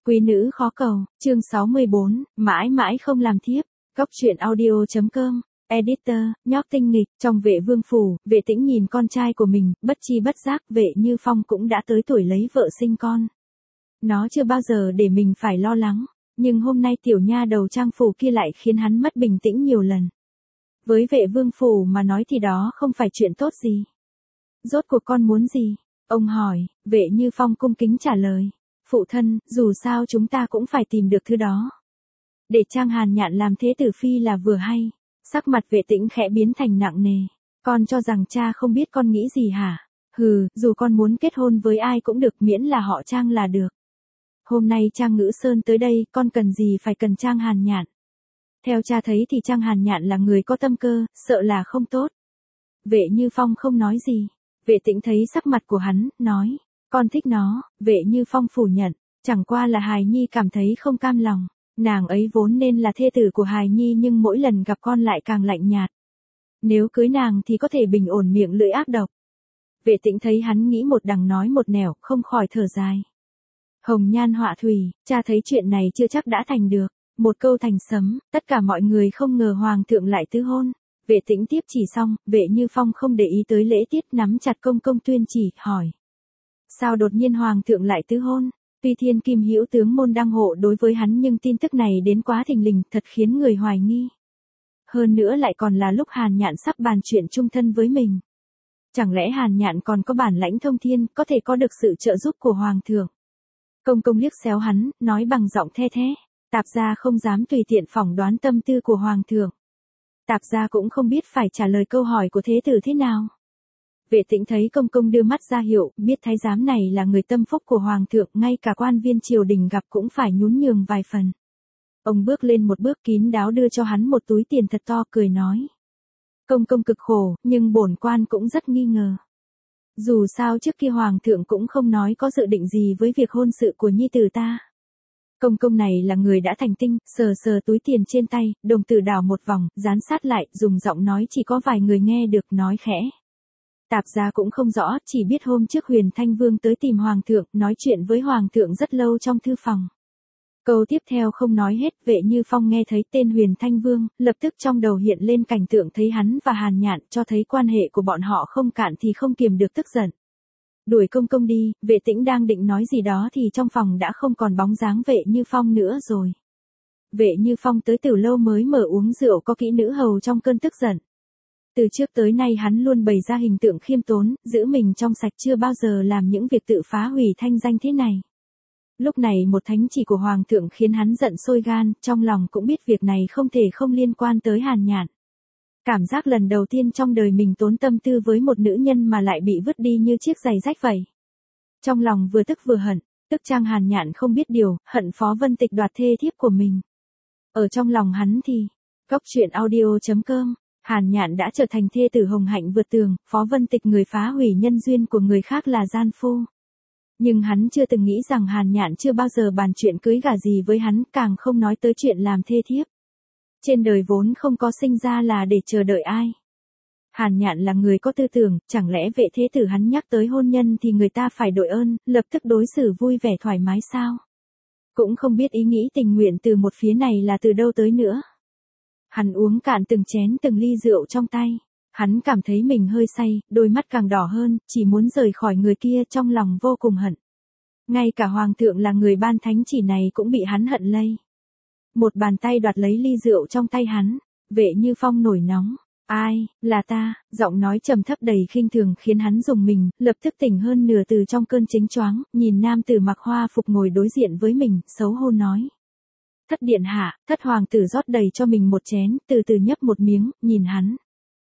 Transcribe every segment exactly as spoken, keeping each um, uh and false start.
Quý nữ khó cầu, chương sáu mươi bốn, mãi mãi không làm thiếp. Góc truyện audio.com, editor, nhóc tinh nghịch, trong Vệ Vương phủ, Vệ Tĩnh nhìn con trai của mình, bất chi bất giác Vệ Như Phong cũng đã tới tuổi lấy vợ sinh con. Nó chưa bao giờ để mình phải lo lắng, nhưng hôm nay tiểu nha đầu trang phủ kia lại khiến hắn mất bình tĩnh nhiều lần. Với Vệ Vương phủ mà nói thì đó không phải chuyện tốt gì. Rốt cuộc con muốn gì? Ông hỏi. Vệ Như Phong cung kính trả lời. Phụ thân, dù sao chúng ta cũng phải tìm được thứ đó. Để Trang Hàn Nhạn làm thế tử phi là vừa hay. Sắc mặt Vệ Tĩnh khẽ biến thành nặng nề. Con cho rằng cha không biết con nghĩ gì hả? Hừ, dù con muốn kết hôn với ai cũng được miễn là họ Trang là được. Hôm nay Trang Ngữ Sơn tới đây, con cần gì phải cần Trang Hàn Nhạn. Theo cha thấy thì Trang Hàn Nhạn là người có tâm cơ, sợ là không tốt. Vệ Như Phong không nói gì. Vệ Tĩnh thấy sắc mặt của hắn, nói. Con thích nó. Vệ Như Phong phủ nhận. Chẳng qua là Hài Nhi cảm thấy không cam lòng. Nàng ấy vốn nên là thê tử của Hài Nhi nhưng mỗi lần gặp con lại càng lạnh nhạt. Nếu cưới nàng thì có thể bình ổn miệng lưỡi ác độc. Vệ Tĩnh thấy hắn nghĩ một đằng nói một nẻo, không khỏi thở dài. Hồng nhan họa thủy, cha thấy chuyện này chưa chắc đã thành được. Một câu thành sấm, tất cả mọi người không ngờ hoàng thượng lại tứ hôn. Vệ Tĩnh tiếp chỉ xong, Vệ Như Phong không để ý tới lễ tiết, nắm chặt công công tuyên chỉ, hỏi. Sao đột nhiên hoàng thượng lại tứ hôn? Tuy thiên kim hữu tướng môn đăng hộ đối với hắn nhưng tin tức này đến quá thình lình, thật khiến người hoài nghi. Hơn nữa lại còn là lúc Hàn Nhạn sắp bàn chuyện chung thân với mình. Chẳng lẽ Hàn Nhạn còn có bản lãnh thông thiên, có thể có được sự trợ giúp của hoàng thượng? Công công liếc xéo hắn, nói bằng giọng the thế. Tạp gia không dám tùy tiện phỏng đoán tâm tư của hoàng thượng. Tạp gia cũng không biết phải trả lời câu hỏi của thế tử thế nào. Vệ Tĩnh thấy công công đưa mắt ra hiệu, biết thái giám này là người tâm phúc của hoàng thượng, ngay cả quan viên triều đình gặp cũng phải nhún nhường vài phần. Ông bước lên một bước kín đáo đưa cho hắn một túi tiền thật to, cười nói. Công công cực khổ, nhưng bổn quan cũng rất nghi ngờ. Dù sao trước kia hoàng thượng cũng không nói có dự định gì với việc hôn sự của nhi tử ta. Công công này là người đã thành tinh, sờ sờ túi tiền trên tay, đồng tử đảo một vòng, dán sát lại, dùng giọng nói chỉ có vài người nghe được, nói khẽ. Tạp gia cũng không rõ, chỉ biết hôm trước Huyền Thanh Vương tới tìm hoàng thượng, nói chuyện với hoàng thượng rất lâu trong thư phòng. Câu tiếp theo không nói hết, Vệ Như Phong nghe thấy tên Huyền Thanh Vương, lập tức trong đầu hiện lên cảnh tượng thấy hắn và Hàn Nhạn, cho thấy quan hệ của bọn họ không cạn thì không kiềm được tức giận. Đuổi công công đi, Vệ Tĩnh đang định nói gì đó thì trong phòng đã không còn bóng dáng Vệ Như Phong nữa rồi. Vệ Như Phong tới từ lâu mới mở uống rượu có kỹ nữ hầu trong cơn tức giận. Từ trước tới nay hắn luôn bày ra hình tượng khiêm tốn, giữ mình trong sạch, chưa bao giờ làm những việc tự phá hủy thanh danh thế này. Lúc này một thánh chỉ của hoàng thượng khiến hắn giận sôi gan, trong lòng cũng biết việc này không thể không liên quan tới Hàn Nhạn. Cảm giác lần đầu tiên trong đời mình tốn tâm tư với một nữ nhân mà lại bị vứt đi như chiếc giày rách vậy. Trong lòng vừa tức vừa hận, tức Trang Hàn Nhạn không biết điều, hận Phó Vân Tịch đoạt thê thiếp của mình. Ở trong lòng hắn thì, góc truyện audio.com, Hàn Nhạn đã trở thành thê tử hồng hạnh vượt tường, Phó Vân Tịch người phá hủy nhân duyên của người khác là gian phu. Nhưng hắn chưa từng nghĩ rằng Hàn Nhạn chưa bao giờ bàn chuyện cưới gả gì với hắn, càng không nói tới chuyện làm thê thiếp. Trên đời vốn không có sinh ra là để chờ đợi ai. Hàn Nhạn là người có tư tưởng, chẳng lẽ Vệ thế tử hắn nhắc tới hôn nhân thì người ta phải đội ơn, lập tức đối xử vui vẻ thoải mái sao? Cũng không biết ý nghĩ tình nguyện từ một phía này là từ đâu tới nữa. Hắn uống cạn từng chén từng ly rượu trong tay. Hắn cảm thấy mình hơi say, đôi mắt càng đỏ hơn, chỉ muốn rời khỏi người kia, trong lòng vô cùng hận. Ngay cả hoàng thượng là người ban thánh chỉ này cũng bị hắn hận lây. Một bàn tay đoạt lấy ly rượu trong tay hắn. Vệ Như Phong nổi nóng. Ai, là ta, giọng nói trầm thấp đầy khinh thường khiến hắn rùng mình, lập tức tỉnh hơn nửa từ trong cơn chánh choáng, nhìn nam tử mặc hoa phục ngồi đối diện với mình, xấu hổ nói. Thất điện hạ, thất hoàng tử rót đầy cho mình một chén, từ từ nhấp một miếng, nhìn hắn.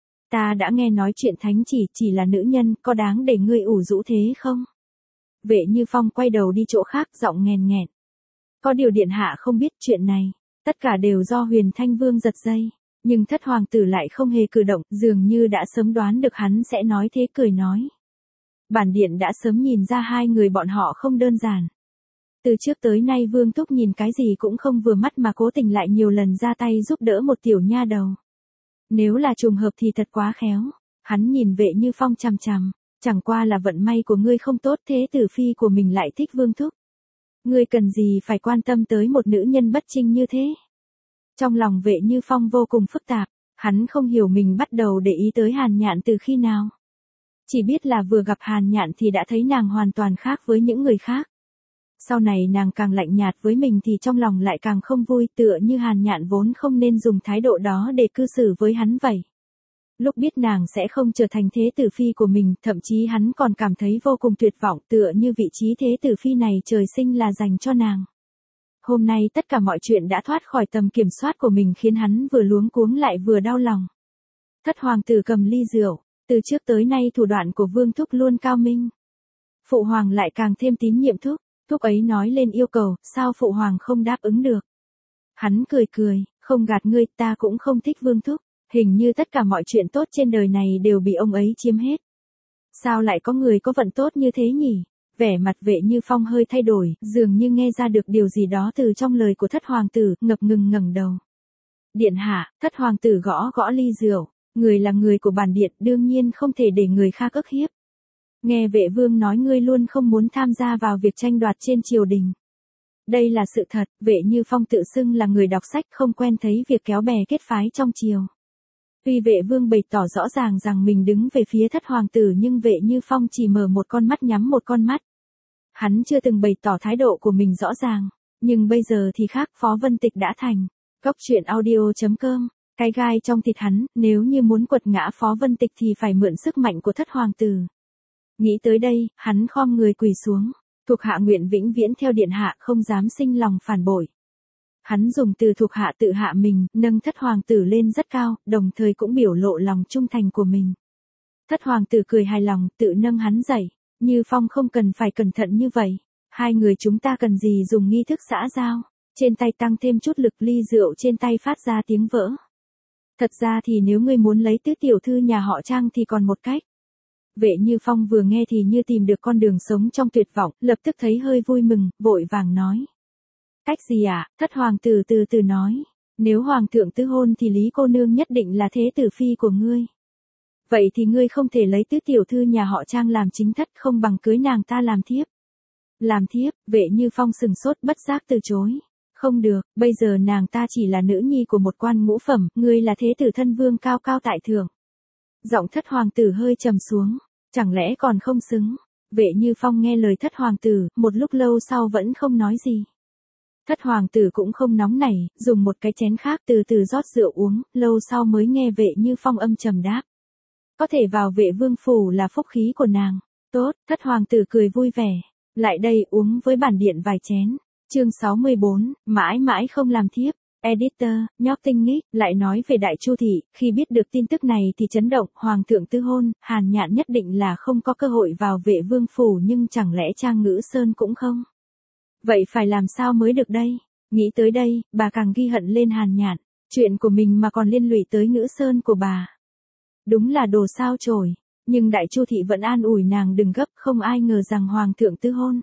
Ta đã nghe nói chuyện thánh chỉ, chỉ là nữ nhân, có đáng để ngươi ủ rũ thế không? Vệ Như Phong quay đầu đi chỗ khác, giọng nghèn nghẹn. Có điều điện hạ không biết chuyện này, tất cả đều do Huyền Thanh Vương giật dây, nhưng thất hoàng tử lại không hề cử động, dường như đã sớm đoán được hắn sẽ nói thế, cười nói. Bản điện đã sớm nhìn ra hai người bọn họ không đơn giản. Từ trước tới nay Vương Thúc nhìn cái gì cũng không vừa mắt mà cố tình lại nhiều lần ra tay giúp đỡ một tiểu nha đầu. Nếu là trùng hợp thì thật quá khéo. Hắn nhìn Vệ Như Phong chằm chằm, chẳng qua là vận may của ngươi không tốt, thế tử phi của mình lại thích Vương Thúc. Ngươi cần gì phải quan tâm tới một nữ nhân bất trinh như thế? Trong lòng Vệ Như Phong vô cùng phức tạp, hắn không hiểu mình bắt đầu để ý tới Hàn Nhạn từ khi nào. Chỉ biết là vừa gặp Hàn Nhạn thì đã thấy nàng hoàn toàn khác với những người khác. Sau này nàng càng lạnh nhạt với mình thì trong lòng lại càng không vui, tựa như Hàn Nhạn vốn không nên dùng thái độ đó để cư xử với hắn vậy. Lúc biết nàng sẽ không trở thành thế tử phi của mình, thậm chí hắn còn cảm thấy vô cùng tuyệt vọng, tựa như vị trí thế tử phi này trời sinh là dành cho nàng. Hôm nay tất cả mọi chuyện đã thoát khỏi tầm kiểm soát của mình khiến hắn vừa luống cuống lại vừa đau lòng. Thất hoàng tử cầm ly rượu, từ trước tới nay thủ đoạn của Vương Thúc luôn cao minh. Phụ hoàng lại càng thêm tín nhiệm Thúc, Thúc ấy nói lên yêu cầu, sao Phụ hoàng không đáp ứng được. Hắn cười cười, không gạt ngươi, ta cũng không thích Vương Thúc, hình như tất cả mọi chuyện tốt trên đời này đều bị ông ấy chiếm hết. Sao lại có người có vận tốt như thế nhỉ? Vẻ mặt Vệ Như Phong hơi thay đổi, dường như nghe ra được điều gì đó từ trong lời của thất hoàng tử, ngập ngừng ngẩng đầu. Điện hạ, thất hoàng tử gõ gõ ly rượu, người là người của bản điện, đương nhiên không thể để người khác ức hiếp. Nghe Vệ vương nói ngươi luôn không muốn tham gia vào việc tranh đoạt trên triều đình. Đây là sự thật, Vệ Như Phong tự xưng là người đọc sách không quen thấy việc kéo bè kết phái trong triều. Tuy Vệ vương bày tỏ rõ ràng rằng mình đứng về phía thất hoàng tử nhưng Vệ Như Phong chỉ mở một con mắt nhắm một con mắt. Hắn chưa từng bày tỏ thái độ của mình rõ ràng, nhưng bây giờ thì khác, Phó Vân Tịch đã thành. Cốc truyện audio chấm com, cái gai trong thịt hắn, nếu như muốn quật ngã Phó Vân Tịch thì phải mượn sức mạnh của thất hoàng tử. Nghĩ tới đây, hắn khom người quỳ xuống, thuộc hạ nguyện vĩnh viễn theo điện hạ, không dám sinh lòng phản bội. Hắn dùng từ thuộc hạ tự hạ mình, nâng thất hoàng tử lên rất cao, đồng thời cũng biểu lộ lòng trung thành của mình. Thất hoàng tử cười hài lòng, tự nâng hắn dậy. Như Phong không cần phải cẩn thận như vậy. Hai người chúng ta cần gì dùng nghi thức xã giao. Trên tay tăng thêm chút lực, ly rượu trên tay phát ra tiếng vỡ. Thật ra thì nếu ngươi muốn lấy tứ tiểu thư nhà họ Trang thì còn một cách. Vệ Như Phong vừa nghe thì như tìm được con đường sống trong tuyệt vọng, lập tức thấy hơi vui mừng, vội vàng nói. Cách gì ạ? À? Thất hoàng tử từ từ nói. Nếu hoàng thượng tứ hôn thì Lý cô nương nhất định là thế tử phi của ngươi. Vậy thì ngươi không thể lấy tứ tiểu thư nhà họ Trang làm chính thất, không bằng cưới nàng ta làm thiếp. Làm thiếp? Vệ Như Phong sừng sốt bất giác từ chối. Không được, bây giờ nàng ta chỉ là nữ nhi của một quan ngũ phẩm, ngươi là thế tử thân vương cao cao tại thượng. Giọng thất hoàng tử hơi trầm xuống, chẳng lẽ còn không xứng. Vệ Như Phong nghe lời thất hoàng tử, một lúc lâu sau vẫn không nói gì. Thất hoàng tử cũng không nóng nảy, dùng một cái chén khác từ từ rót rượu uống, lâu sau mới nghe Vệ Như Phong âm trầm đáp. Có thể vào Vệ vương phủ là phúc khí của nàng. Tốt, thất hoàng tử cười vui vẻ. Lại đây uống với bản điện vài chén. Chương sáu mươi bốn, mãi mãi không làm thiếp. Editor, nhóc tinh nghích, lại nói về Đại Chu thị, khi biết được tin tức này thì chấn động, hoàng thượng tứ hôn, Hàn Nhạn nhất định là không có cơ hội vào Vệ vương phủ, nhưng chẳng lẽ Trang Ngữ Sơn cũng không? Vậy phải làm sao mới được đây? Nghĩ tới đây, bà càng ghi hận lên Hàn Nhạn, chuyện của mình mà còn liên lụy tới Ngữ Sơn của bà. Đúng là đồ sao chổi, nhưng Đại Chu thị vẫn an ủi nàng đừng gấp, không ai ngờ rằng hoàng thượng tứ hôn.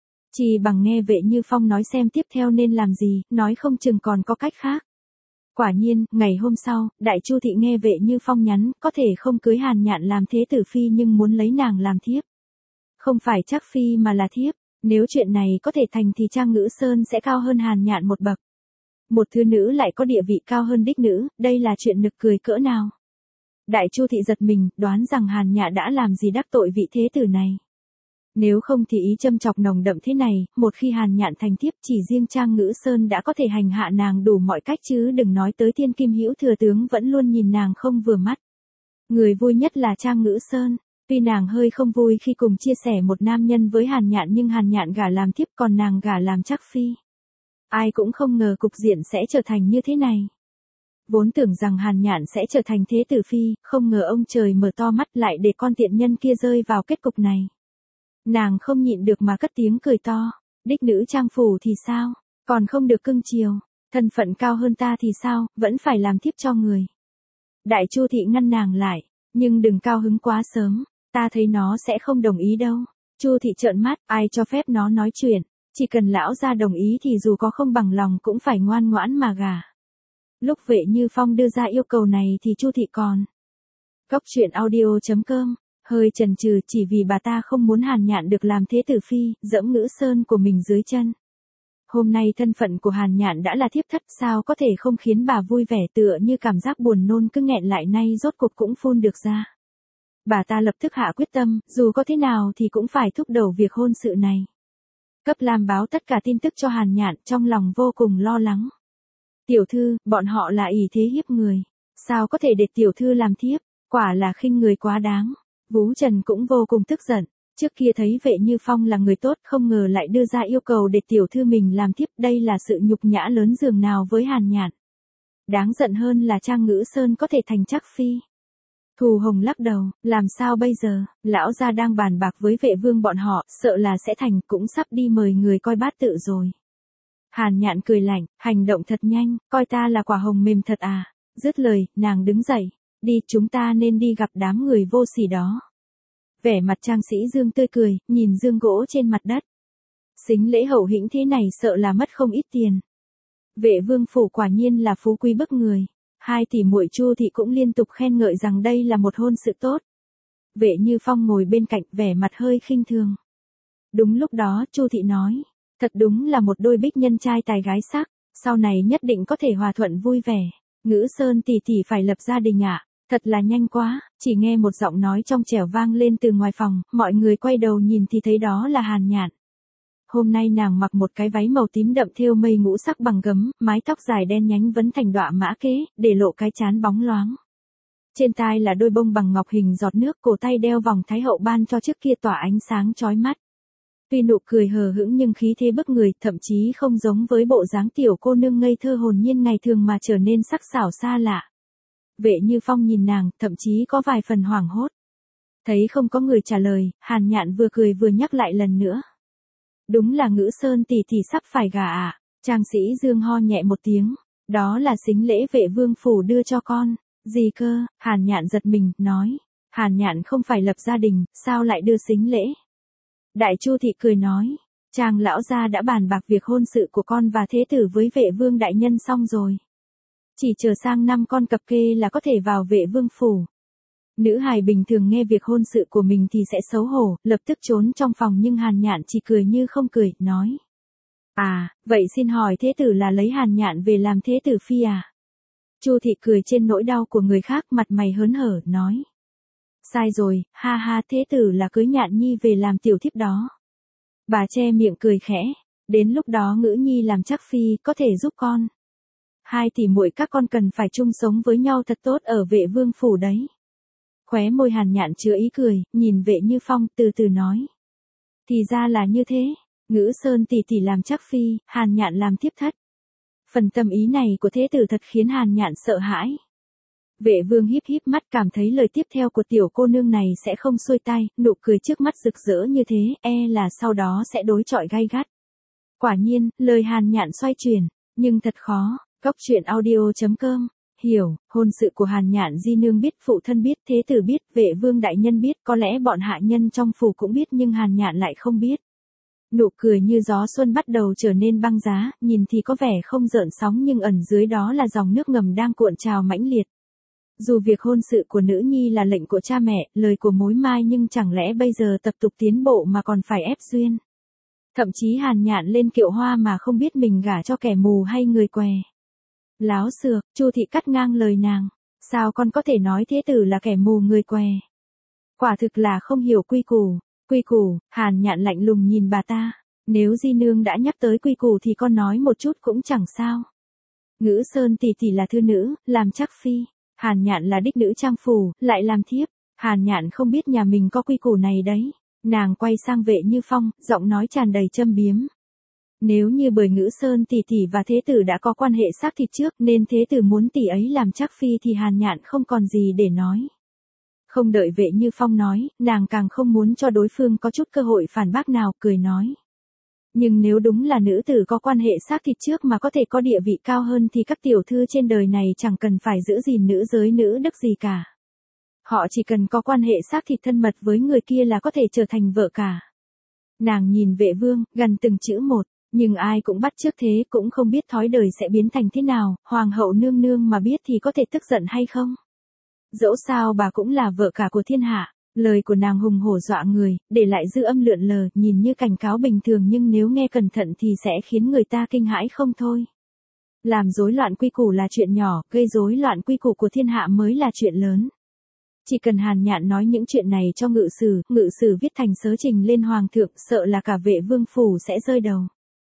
Chỉ bằng nghe Vệ Như Phong nói xem tiếp theo nên làm gì, nói không chừng còn có cách khác. Quả nhiên, ngày hôm sau, Đại Chu thị nghe Vệ Như Phong nhắn, có thể không cưới Hàn Nhạn làm thế tử phi nhưng muốn lấy nàng làm thiếp. Không phải chắc phi mà là thiếp, nếu chuyện này có thể thành thì Trang Ngữ Sơn sẽ cao hơn Hàn Nhạn một bậc. Một thứ nữ lại có địa vị cao hơn đích nữ, đây là chuyện nực cười cỡ nào. Đại Chu thị giật mình, đoán rằng Hàn Nhạn đã làm gì đắc tội vị thế tử này. Nếu không thì ý châm chọc nồng đậm thế này, một khi Hàn Nhạn thành thiếp chỉ riêng Trang Ngữ Sơn đã có thể hành hạ nàng đủ mọi cách chứ đừng nói tới Thiên Kim Hữu thừa tướng vẫn luôn nhìn nàng không vừa mắt. Người vui nhất là Trang Ngữ Sơn, tuy nàng hơi không vui khi cùng chia sẻ một nam nhân với Hàn Nhạn nhưng Hàn Nhạn gả làm thiếp còn nàng gả làm chắc phi. Ai cũng không ngờ cục diện sẽ trở thành như thế này. Vốn tưởng rằng Hàn Nhạn sẽ trở thành thế tử phi, không ngờ ông trời mở to mắt lại để con tiện nhân kia rơi vào kết cục này. Nàng không nhịn được mà cất tiếng cười to, đích nữ Trang phủ thì sao, còn không được cưng chiều, thân phận cao hơn ta thì sao, vẫn phải làm thiếp cho người. Đại Chu thị ngăn nàng lại, nhưng đừng cao hứng quá sớm, ta thấy nó sẽ không đồng ý đâu. Chu thị trợn mắt, ai cho phép nó nói chuyện, chỉ cần lão gia đồng ý thì dù có không bằng lòng cũng phải ngoan ngoãn mà gả. Lúc Vệ Như Phong đưa ra yêu cầu này thì Chu thị còn. Cốc truyện audio chấm com, hơi chần chừ chỉ vì bà ta không muốn Hàn Nhạn được làm thế tử phi, dẫm Ngữ Sơn của mình dưới chân. Hôm nay thân phận của Hàn Nhạn đã là thiếp thất, sao có thể không khiến bà vui vẻ, tựa như cảm giác buồn nôn cứ nghẹn lại nay rốt cuộc cũng phun được ra. Bà ta lập tức hạ quyết tâm, dù có thế nào thì cũng phải thúc đẩy việc hôn sự này. Cấp Lam báo tất cả tin tức cho Hàn Nhạn, trong lòng vô cùng lo lắng. Tiểu thư, bọn họ là ỷ thế hiếp người. Sao có thể để tiểu thư làm thiếp, quả là khinh người quá đáng. Vú Trần cũng vô cùng tức giận. Trước kia thấy Vệ Như Phong là người tốt, không ngờ lại đưa ra yêu cầu để tiểu thư mình làm thiếp, đây là sự nhục nhã lớn dường nào với Hàn Nhạn. Đáng giận hơn là Trang Ngữ Sơn có thể thành trắc phi. Thù Hồng lắc đầu, làm sao bây giờ, lão gia đang bàn bạc với Vệ Vương bọn họ, sợ là sẽ thành, cũng sắp đi mời người coi bát tự rồi. Hàn Nhạn cười lạnh, hành động thật nhanh, coi ta là quả hồng mềm thật à. Dứt lời, nàng đứng dậy, đi, chúng ta nên đi gặp đám người vô sỉ đó. Vẻ mặt Trang Sĩ Dương tươi cười, nhìn dương gỗ trên mặt đất. Sính lễ hậu hĩnh thế này sợ là mất không ít tiền. Vệ Vương phủ quả nhiên là phú quý bức người. Hai tỷ muội Chu thị cũng liên tục khen ngợi rằng đây là một hôn sự tốt. Vệ Như Phong ngồi bên cạnh, vẻ mặt hơi khinh thường. Đúng lúc đó, Chu thị nói, thật đúng là một đôi bích nhân trai tài gái sắc, sau này nhất định có thể hòa thuận vui vẻ. Ngữ Sơn tỷ tỷ phải lập gia đình ạ. Thật là nhanh quá, chỉ nghe một giọng nói trong trẻo vang lên từ ngoài phòng, mọi người quay đầu nhìn thì thấy đó là Hàn Nhạn. Hôm nay nàng mặc một cái váy màu tím đậm thêu mây ngũ sắc bằng gấm, mái tóc dài đen nhánh vấn thành đọa mã kế, để lộ cái trán bóng loáng. Trên tai là đôi bông bằng ngọc hình giọt nước, cổ tay đeo vòng thái hậu ban cho trước kia tỏa ánh sáng chói mắt. Tuy nụ cười hờ hững nhưng khí thế bức người, thậm chí không giống với bộ dáng tiểu cô nương ngây thơ hồn nhiên ngày thường mà trở nên sắc sảo xa lạ. Vệ Như Phong nhìn nàng, thậm chí có vài phần hoảng hốt. Thấy không có người trả lời, Hàn Nhạn vừa cười vừa nhắc lại lần nữa. Đúng là Ngữ Sơn tỷ tỷ sắp phải gả à. Trang Sĩ Dương ho nhẹ một tiếng. Đó là sính lễ Vệ Vương phủ đưa cho con. Gì cơ? Hàn Nhạn giật mình, nói. Hàn Nhạn không phải lập gia đình, sao lại đưa sính lễ? Đại Chu thị cười nói. Trang lão gia đã bàn bạc việc hôn sự của con và thế tử với Vệ Vương đại nhân xong rồi. Chỉ chờ sang năm con cập kê là có thể vào Vệ Vương phủ. Nữ hài bình thường nghe việc hôn sự của mình thì sẽ xấu hổ, lập tức trốn trong phòng, nhưng Hàn Nhạn chỉ cười như không cười, nói. À, vậy xin hỏi thế tử là lấy Hàn Nhạn về làm thế tử phi à? Chu thị cười trên nỗi đau của người khác, mặt mày hớn hở, nói. Sai rồi, ha ha, thế tử là cưới Nhạn Nhi về làm tiểu thiếp đó. Bà che miệng cười khẽ, đến lúc đó Ngữ Nhi làm trắc phi, có thể giúp con. Hai tỷ muội các con cần phải chung sống với nhau thật tốt ở Vệ Vương phủ đấy. Khóe môi Hàn Nhạn chứa ý cười, nhìn Vệ Như Phong, từ từ nói. Thì ra là như thế, Ngữ Sơn tỷ tỷ làm trắc phi, Hàn Nhạn làm thiếp thất. Phần tâm ý này của thế tử thật khiến Hàn Nhạn sợ hãi. Vệ Vương híp híp mắt, cảm thấy lời tiếp theo của tiểu cô nương này sẽ không xuôi tay, nụ cười trước mắt rực rỡ như thế, e là sau đó sẽ đối chọi gay gắt. Quả nhiên, lời Hàn Nhạn xoay chuyển, nhưng thật khó. Cốc truyện audio chấm com. Hiểu, hôn sự của Hàn Nhạn di nương biết, phụ thân biết, thế tử biết, Vệ Vương đại nhân biết, có lẽ bọn hạ nhân trong phủ cũng biết, nhưng Hàn Nhạn lại không biết. Nụ cười như gió xuân bắt đầu trở nên băng giá, nhìn thì có vẻ không gợn sóng nhưng ẩn dưới đó là dòng nước ngầm đang cuộn trào mãnh liệt. Dù việc hôn sự của nữ nhi là lệnh của cha mẹ, lời của mối mai, nhưng chẳng lẽ bây giờ tập tục tiến bộ mà còn phải ép duyên. Thậm chí Hàn Nhạn lên kiệu hoa mà không biết mình gả cho kẻ mù hay người què. Láo xược, Chu thị cắt ngang lời nàng. Sao con có thể nói thế tử là kẻ mù người què? Quả thực là không hiểu quy củ. Quy củ, Hàn Nhạn lạnh lùng nhìn bà ta. Nếu di nương đã nhắc tới quy củ thì con nói một chút cũng chẳng sao. Ngữ Sơn tỷ tỷ là thư nữ, làm trắc phi. Hàn Nhạn là đích nữ trang phủ, lại làm thiếp. Hàn Nhạn không biết nhà mình có quy củ này đấy. Nàng quay sang Vệ Như Phong, giọng nói tràn đầy châm biếm. Nếu như bởi Ngữ Sơn tỷ tỷ và thế tử đã có quan hệ xác thịt trước nên thế tử muốn tỷ ấy làm trắc phi thì Hàn Nhạn không còn gì để nói. Không đợi Vệ Như Phong nói, nàng càng không muốn cho đối phương có chút cơ hội phản bác nào, cười nói. Nhưng nếu đúng là nữ tử có quan hệ xác thịt trước mà có thể có địa vị cao hơn thì các tiểu thư trên đời này chẳng cần phải giữ gìn nữ giới nữ đức gì cả. Họ chỉ cần có quan hệ xác thịt thân mật với người kia là có thể trở thành vợ cả. Nàng nhìn Vệ Vương, gần từng chữ một, nhưng ai cũng bắt chước thế, cũng không biết thói đời sẽ biến thành thế nào, hoàng hậu nương nương mà biết thì có thể tức giận hay không. Dẫu sao bà cũng là vợ cả của thiên hạ, Lời của nàng hùng hổ dọa người, để lại dư âm lượn lờ, nhìn như cảnh cáo bình thường nhưng nếu nghe cẩn thận thì sẽ khiến người ta kinh hãi không thôi. Làm rối loạn quy củ là chuyện nhỏ, gây rối loạn quy củ của thiên hạ mới là chuyện lớn. Chỉ cần Hàn Nhạn nói những chuyện này cho ngự sử, ngự sử viết thành sớ trình lên hoàng thượng, sợ là cả Vệ Vương phủ sẽ rơi đầu.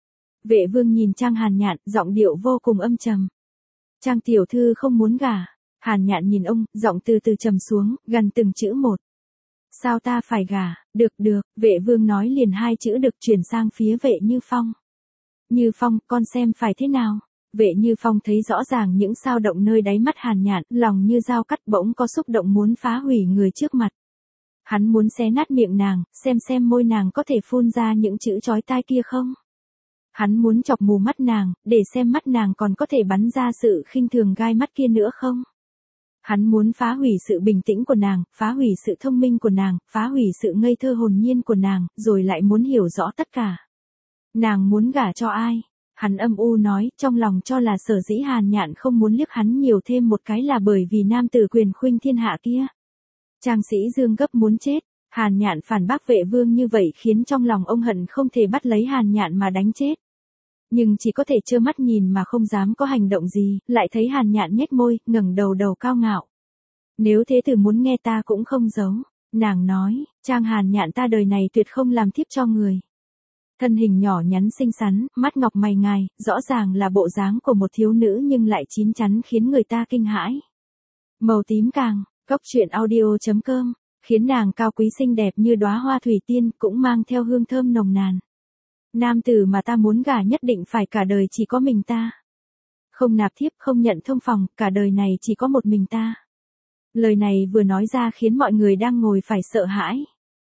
Vệ Vương nhìn Trang Hàn Nhạn, giọng điệu vô cùng âm trầm. Trang tiểu thư không muốn gả. Hàn Nhạn nhìn ông, giọng từ từ trầm xuống, gần từng chữ một. Sao ta phải gả? Được được, Vệ Vương nói liền hai chữ được chuyển sang phía Vệ Như Phong. Như Phong, con xem phải thế nào? Vệ Như Phong thấy rõ ràng những dao động nơi đáy mắt Hàn Nhạn, lòng như dao cắt, bỗng có xúc động muốn phá hủy người trước mặt. Hắn muốn xé nát miệng nàng, xem xem môi nàng có thể phun ra những chữ chói tai kia không. Hắn muốn chọc mù mắt nàng, để xem mắt nàng còn có thể bắn ra sự khinh thường gai mắt kia nữa không. Hắn muốn phá hủy sự bình tĩnh của nàng, phá hủy sự thông minh của nàng, phá hủy sự ngây thơ hồn nhiên của nàng, rồi lại muốn hiểu rõ tất cả. Nàng muốn gả cho ai? Hắn âm u nói, trong lòng cho là sở dĩ Hàn Nhạn không muốn liếc hắn nhiều thêm một cái là bởi vì nam tử quyền khuynh thiên hạ kia. Trang Sĩ Dương gấp muốn chết, Hàn Nhạn phản bác Vệ Vương như vậy khiến trong lòng ông hận không thể bắt lấy Hàn Nhạn mà đánh chết. Nhưng chỉ có thể trơ mắt nhìn mà không dám có hành động gì, lại thấy Hàn Nhạn nhếch môi, ngẩng đầu đầu cao ngạo. Nếu thế tử muốn nghe ta cũng không giấu, nàng nói, Trang Hàn Nhạn ta đời này tuyệt không làm thiếp cho người. Thân hình nhỏ nhắn xinh xắn, mắt ngọc mày ngài, rõ ràng là bộ dáng của một thiếu nữ nhưng lại chín chắn khiến người ta kinh hãi. Màu tím càng, cốc truyện audio chấm com, khiến nàng cao quý xinh đẹp như đóa hoa thủy tiên, cũng mang theo hương thơm nồng nàn. Nam tử mà ta muốn gả nhất định phải cả đời chỉ có mình ta. Không nạp thiếp, không nhận thông phòng, cả đời này chỉ có một mình ta. Lời này vừa nói ra khiến mọi người đang ngồi phải sợ hãi.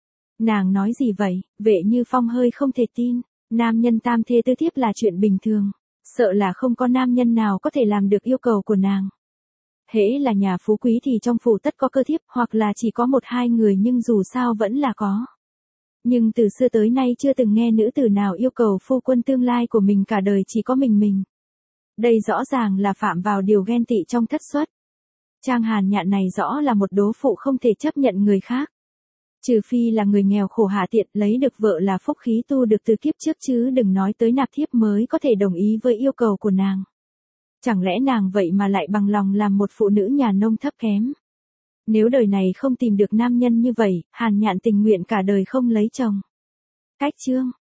Nàng nói gì vậy? Vệ Như Phong hơi không thể tin. Nam nhân tam thê tứ thiếp là chuyện bình thường. Sợ là không có nam nhân nào có thể làm được yêu cầu của nàng. Hễ là nhà phú quý thì trong phủ tất có cơ thiếp, hoặc là chỉ có một hai người nhưng dù sao vẫn là có. Nhưng từ xưa tới nay chưa từng nghe nữ tử nào yêu cầu phu quân tương lai của mình cả đời chỉ có mình mình. Đây rõ ràng là phạm vào điều ghen tị trong thất xuất. Trang Hàn Nhạn này rõ là một đố phụ không thể chấp nhận người khác. Trừ phi là người nghèo khổ hạ tiện, lấy được vợ là phúc khí tu được từ kiếp trước chứ đừng nói tới nạp thiếp mới có thể đồng ý với yêu cầu của nàng. Chẳng lẽ nàng vậy mà lại bằng lòng làm một phụ nữ nhà nông thấp kém? Nếu đời này không tìm được nam nhân như vậy, Hàn Nhạn tình nguyện cả đời không lấy chồng. Cách chương